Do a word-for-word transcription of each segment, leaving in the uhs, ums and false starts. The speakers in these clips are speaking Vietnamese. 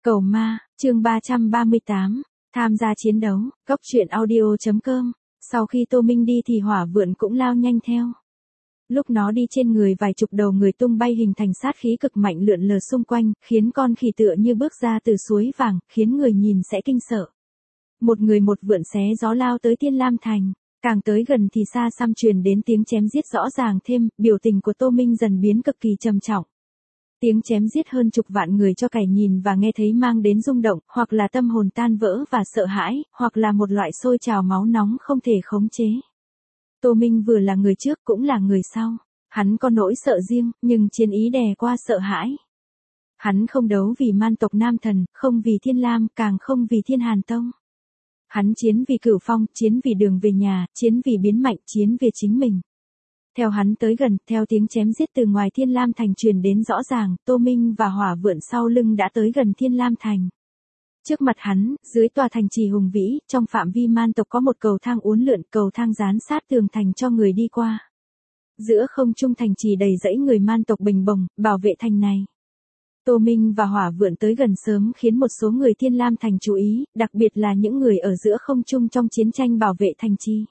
Cầu ma, chương ba trăm ba mươi tám, tham gia chiến đấu, góc truyện audio.com, sau khi Tô Minh đi thì hỏa vượn cũng lao nhanh theo. Lúc nó đi trên người vài chục đầu người tung bay hình thành sát khí cực mạnh lượn lờ xung quanh, khiến con khỉ tựa như bước ra từ suối vàng, khiến người nhìn sẽ kinh sợ. Một người một vượn xé gió lao tới Thiên Lam Thành, càng tới gần thì xa xăm truyền đến tiếng chém giết rõ ràng thêm, biểu tình của Tô Minh dần biến cực kỳ trầm trọng. Tiếng chém giết hơn chục vạn người cho kẻ nhìn và nghe thấy mang đến rung động, hoặc là tâm hồn tan vỡ và sợ hãi, hoặc là một loại sôi trào máu nóng không thể khống chế. Tô Minh vừa là người trước cũng là người sau. Hắn có nỗi sợ riêng, nhưng chiến ý đè qua sợ hãi. Hắn không đấu vì man tộc Nam Thần, không vì Thiên Lam, càng không vì Thiên Hàn Tông. Hắn chiến vì Cửu Phong, chiến vì đường về nhà, chiến vì biến mạnh, chiến vì chính mình. Theo hắn tới gần, theo tiếng chém giết từ ngoài Thiên Lam Thành truyền đến rõ ràng, Tô Minh và hỏa vượn sau lưng đã tới gần Thiên Lam Thành. Trước mặt hắn, dưới tòa thành trì hùng vĩ, trong phạm vi man tộc có một cầu thang uốn lượn, cầu thang dán sát tường thành cho người đi qua. Giữa không trung thành trì đầy dãy người man tộc bình bồng, bảo vệ thành này. Tô Minh và hỏa vượn tới gần sớm khiến một số người Thiên Lam Thành chú ý, đặc biệt là những người ở giữa không trung trong chiến tranh bảo vệ thành trì.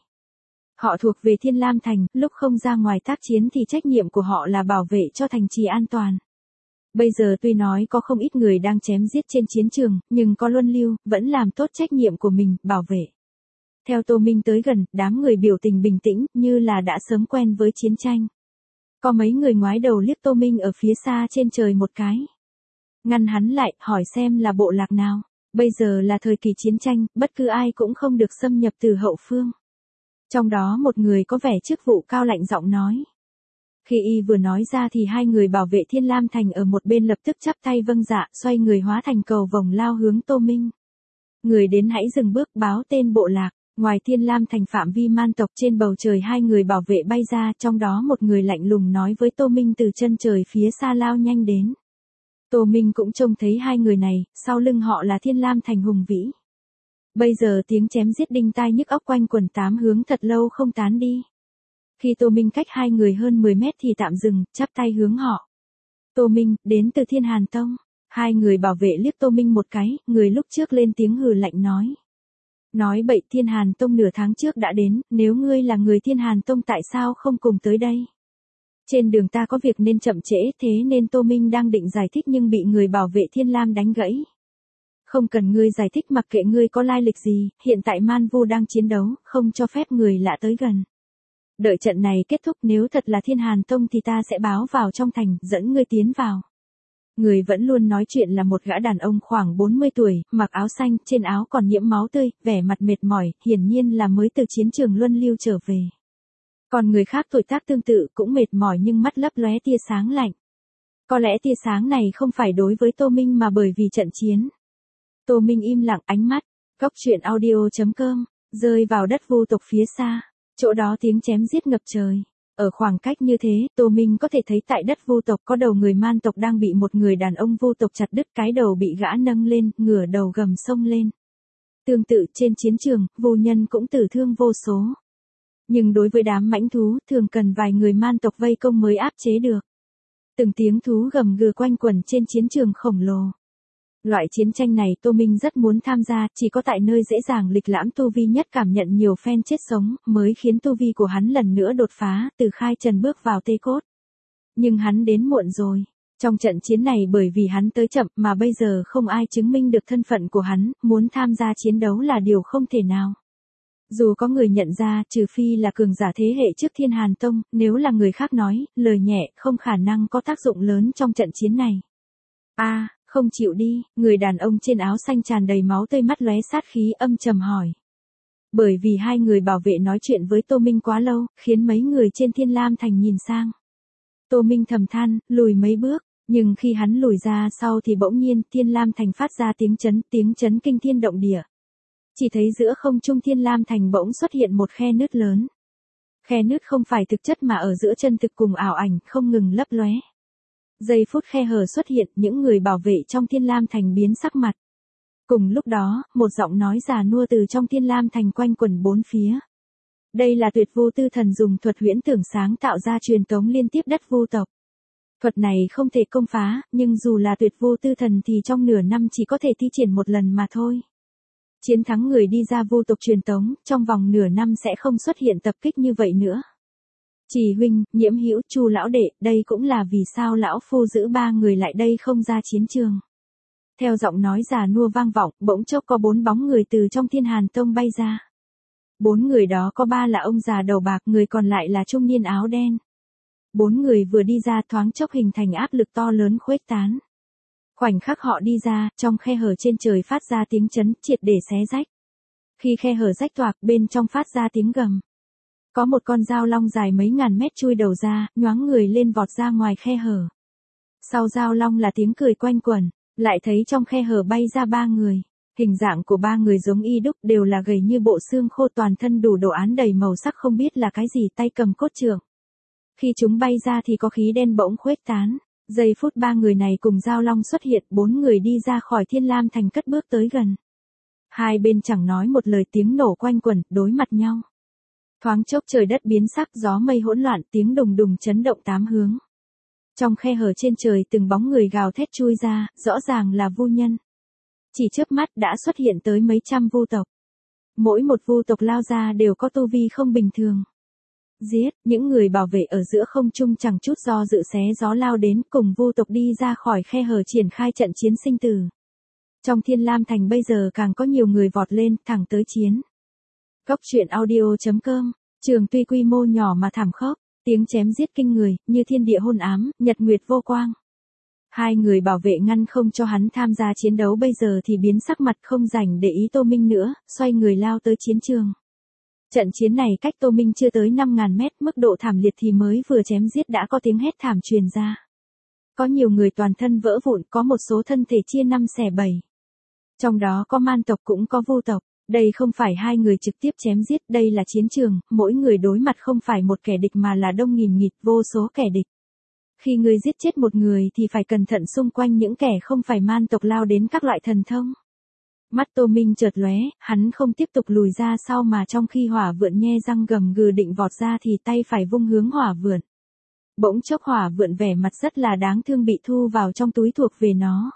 Họ thuộc về Thiên Lam Thành, lúc không ra ngoài tác chiến thì trách nhiệm của họ là bảo vệ cho thành trì an toàn. Bây giờ tuy nói có không ít người đang chém giết trên chiến trường, nhưng có luân lưu, vẫn làm tốt trách nhiệm của mình, bảo vệ. Theo Tô Minh tới gần, đám người biểu tình bình tĩnh, như là đã sớm quen với chiến tranh. Có mấy người ngoái đầu liếc Tô Minh ở phía xa trên trời một cái. Ngăn hắn lại, hỏi xem là bộ lạc nào. Bây giờ là thời kỳ chiến tranh, bất cứ ai cũng không được xâm nhập từ hậu phương. Trong đó một người có vẻ chức vụ cao lạnh giọng nói. Khi y vừa nói ra thì hai người bảo vệ Thiên Lam Thành ở một bên lập tức chắp tay vâng dạ, xoay người hóa thành cầu vồng lao hướng Tô Minh. Người đến hãy dừng bước, báo tên bộ lạc. Ngoài Thiên Lam Thành phạm vi man tộc, trên bầu trời hai người bảo vệ bay ra, trong đó một người lạnh lùng nói với Tô Minh từ chân trời phía xa lao nhanh đến. Tô Minh cũng trông thấy hai người này, sau lưng họ là Thiên Lam Thành hùng vĩ. Bây giờ tiếng chém giết đinh tai nhức óc quanh quần tám hướng thật lâu không tán đi. Khi Tô Minh cách hai người hơn mười mét thì tạm dừng, chắp tay hướng họ. Tô Minh, đến từ Thiên Hàn Tông. Hai người bảo vệ liếc Tô Minh một cái, người lúc trước lên tiếng hừ lạnh nói. Nói bậy, Thiên Hàn Tông nửa tháng trước đã đến, nếu ngươi là người Thiên Hàn Tông tại sao không cùng tới đây? Trên đường ta có việc nên chậm trễ, thế nên Tô Minh đang định giải thích nhưng bị người bảo vệ Thiên Lam đánh gãy. Không cần ngươi giải thích, mặc kệ ngươi có lai lịch gì, hiện tại Man Vu đang chiến đấu, không cho phép người lạ tới gần. Đợi trận này kết thúc, nếu thật là Thiên Hàn Tông thì ta sẽ báo vào trong thành, dẫn ngươi tiến vào. Người vẫn luôn nói chuyện là một gã đàn ông khoảng bốn mươi tuổi, mặc áo xanh, trên áo còn nhiễm máu tươi, vẻ mặt mệt mỏi, hiển nhiên là mới từ chiến trường luân lưu trở về. Còn người khác tuổi tác tương tự cũng mệt mỏi nhưng mắt lấp lóe tia sáng lạnh. Có lẽ tia sáng này không phải đối với Tô Minh mà bởi vì trận chiến. Tô Minh im lặng, ánh mắt, góc truyện audio.com, rơi vào đất vu tộc phía xa. Chỗ đó tiếng chém giết ngập trời. Ở khoảng cách như thế, Tô Minh có thể thấy tại đất vu tộc có đầu người man tộc đang bị một người đàn ông vu tộc chặt đứt, cái đầu bị gã nâng lên, ngửa đầu gầm sông lên. Tương tự trên chiến trường, vu nhân cũng tử thương vô số. Nhưng đối với đám mãnh thú, thường cần vài người man tộc vây công mới áp chế được. Từng tiếng thú gầm gừ quanh quẩn trên chiến trường khổng lồ. Loại chiến tranh này Tô Minh rất muốn tham gia, chỉ có tại nơi dễ dàng lịch lãm tu vi nhất cảm nhận nhiều phen chết sống, mới khiến tu vi của hắn lần nữa đột phá, từ khai trần bước vào tê cốt. Nhưng hắn đến muộn rồi. Trong trận chiến này bởi vì hắn tới chậm mà bây giờ không ai chứng minh được thân phận của hắn, muốn tham gia chiến đấu là điều không thể nào. Dù có người nhận ra, trừ phi là cường giả thế hệ trước Thiên Hàn Tông, nếu là người khác nói, lời nhẹ, không khả năng có tác dụng lớn trong trận chiến này. A, à, không chịu đi, người đàn ông trên áo xanh tràn đầy máu tươi mắt lóe sát khí âm trầm hỏi. Bởi vì hai người bảo vệ nói chuyện với Tô Minh quá lâu, khiến mấy người trên Thiên Lam Thành nhìn sang. Tô Minh thầm than, lùi mấy bước, nhưng khi hắn lùi ra sau thì bỗng nhiên Thiên Lam Thành phát ra tiếng chấn, tiếng chấn kinh thiên động địa. Chỉ thấy giữa không trung Thiên Lam Thành bỗng xuất hiện một khe nứt lớn. Khe nứt không phải thực chất mà ở giữa chân thực cùng ảo ảnh không ngừng lấp lóe. Giây phút khe hở xuất hiện, những người bảo vệ trong Thiên Lam Thành biến sắc mặt. Cùng lúc đó, một giọng nói già nua từ trong Thiên Lam Thành quanh quẩn bốn phía. Đây là Tuyệt Vô Tư Thần dùng thuật huyễn tưởng sáng tạo ra truyền tống liên tiếp đất vu tộc. Thuật này không thể công phá, nhưng dù là tuyệt vô tư thần thì trong nửa năm chỉ có thể thi triển một lần mà thôi. Chiến thắng người đi ra vô tộc truyền tống, trong vòng nửa năm sẽ không xuất hiện tập kích như vậy nữa. Trì huynh, Nhiễm Hữu, Chu lão đệ, đây cũng là vì sao lão phu giữ ba người lại đây không ra chiến trường. Theo giọng nói già nua vang vọng, bỗng chốc có bốn bóng người từ trong Thiên Hàn Tông bay ra. Bốn người đó có ba là ông già đầu bạc, người còn lại là trung niên áo đen. Bốn người vừa đi ra thoáng chốc hình thành áp lực to lớn khuếch tán. Khoảnh khắc họ đi ra, trong khe hở trên trời phát ra tiếng chấn, triệt để xé rách. Khi khe hở rách toạc, bên trong phát ra tiếng gầm. Có một con dao long dài mấy ngàn mét chui đầu ra, nhoáng người lên vọt ra ngoài khe hở. Sau dao long là tiếng cười quanh quẩn, lại thấy trong khe hở bay ra ba người. Hình dạng của ba người giống y đúc, đều là gầy như bộ xương khô, toàn thân đủ đồ án đầy màu sắc không biết là cái gì, tay cầm cốt trượng. Khi chúng bay ra thì có khí đen bỗng khuếch tán. Giây phút ba người này cùng dao long xuất hiện, bốn người đi ra khỏi Thiên Lam Thành cất bước tới gần. Hai bên chẳng nói một lời, tiếng nổ quanh quẩn, đối mặt nhau. Thoáng chốc trời đất biến sắc, gió mây hỗn loạn, tiếng đùng đùng chấn động tám hướng. Trong khe hở trên trời từng bóng người gào thét chui ra, rõ ràng là vu nhân. Chỉ chớp mắt đã xuất hiện tới mấy trăm vu tộc. Mỗi một vu tộc lao ra đều có tu vi không bình thường. Giết, những người bảo vệ ở giữa không trung chẳng chút do dự xé gió lao đến, cùng vu tộc đi ra khỏi khe hở triển khai trận chiến sinh tử. Trong Thiên Lam Thành bây giờ càng có nhiều người vọt lên, thẳng tới chiến. Góc truyện audio chấm com, trường tuy quy mô nhỏ mà thảm khốc, tiếng chém giết kinh người, như thiên địa hôn ám, nhật nguyệt vô quang. Hai người bảo vệ ngăn không cho hắn tham gia chiến đấu bây giờ thì biến sắc mặt, không rảnh để ý Tô Minh nữa, xoay người lao tới chiến trường. Trận chiến này cách Tô Minh chưa tới năm ngàn mét, mức độ thảm liệt thì mới vừa chém giết đã có tiếng hét thảm truyền ra. Có nhiều người toàn thân vỡ vụn, có một số thân thể chia năm xẻ bảy. Trong đó có man tộc cũng có vu tộc. Đây không phải hai người trực tiếp chém giết, đây là chiến trường, mỗi người đối mặt không phải một kẻ địch mà là đông nghìn nghịt vô số kẻ địch. Khi người giết chết một người thì phải cẩn thận xung quanh những kẻ không phải man tộc lao đến các loại thần thông. Mắt Tô Minh chợt lóe, hắn không tiếp tục lùi ra sau mà trong khi hỏa vượn nhe răng gầm gừ định vọt ra thì tay phải vung hướng hỏa vượn. Bỗng chốc hỏa vượn vẻ mặt rất là đáng thương bị thu vào trong túi thuộc về nó.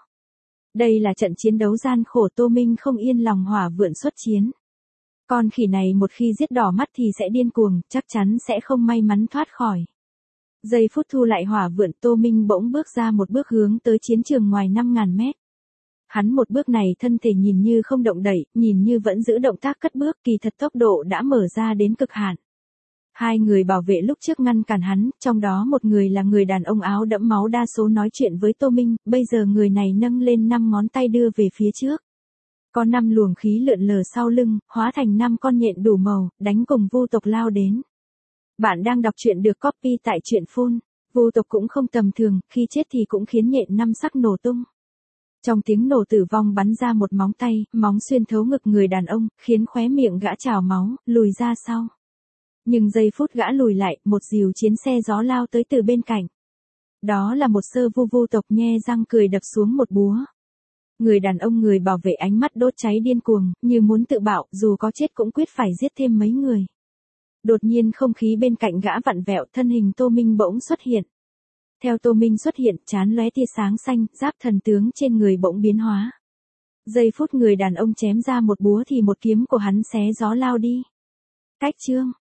Đây là trận chiến đấu gian khổ, Tô Minh không yên lòng hỏa vượn xuất chiến. Con khỉ này một khi giết đỏ mắt thì sẽ điên cuồng, chắc chắn sẽ không may mắn thoát khỏi. Giây phút thu lại hỏa vượn, Tô Minh bỗng bước ra một bước hướng tới chiến trường ngoài năm ngàn mét. Hắn một bước này thân thể nhìn như không động đậy, nhìn như vẫn giữ động tác cất bước, kỳ thật tốc độ đã mở ra đến cực hạn. Hai người bảo vệ lúc trước ngăn cản hắn, trong đó một người là người đàn ông áo đẫm máu đa số nói chuyện với Tô Minh, bây giờ người này nâng lên năm ngón tay đưa về phía trước. Có năm luồng khí lượn lờ sau lưng, hóa thành năm con nhện đủ màu, đánh cùng vu tộc lao đến. Bạn đang đọc truyện được copy tại truyện phun. Vu tộc cũng không tầm thường, khi chết thì cũng khiến nhện năm sắc nổ tung. Trong tiếng nổ tử vong bắn ra một móng tay, móng xuyên thấu ngực người đàn ông, khiến khóe miệng gã trào máu, lùi ra sau. Nhưng giây phút gã lùi lại, một dìu chiến xe gió lao tới từ bên cạnh. Đó là một sơ vu vu tộc nhe răng cười đập xuống một búa. Người đàn ông người bảo vệ ánh mắt đốt cháy điên cuồng, như muốn tự bạo, dù có chết cũng quyết phải giết thêm mấy người. Đột nhiên không khí bên cạnh gã vặn vẹo, thân hình Tô Minh bỗng xuất hiện. Theo Tô Minh xuất hiện, trán lóe tia sáng xanh, giáp thần tướng trên người bỗng biến hóa. Giây phút người đàn ông chém ra một búa thì một kiếm của hắn xé gió lao đi. Cách chương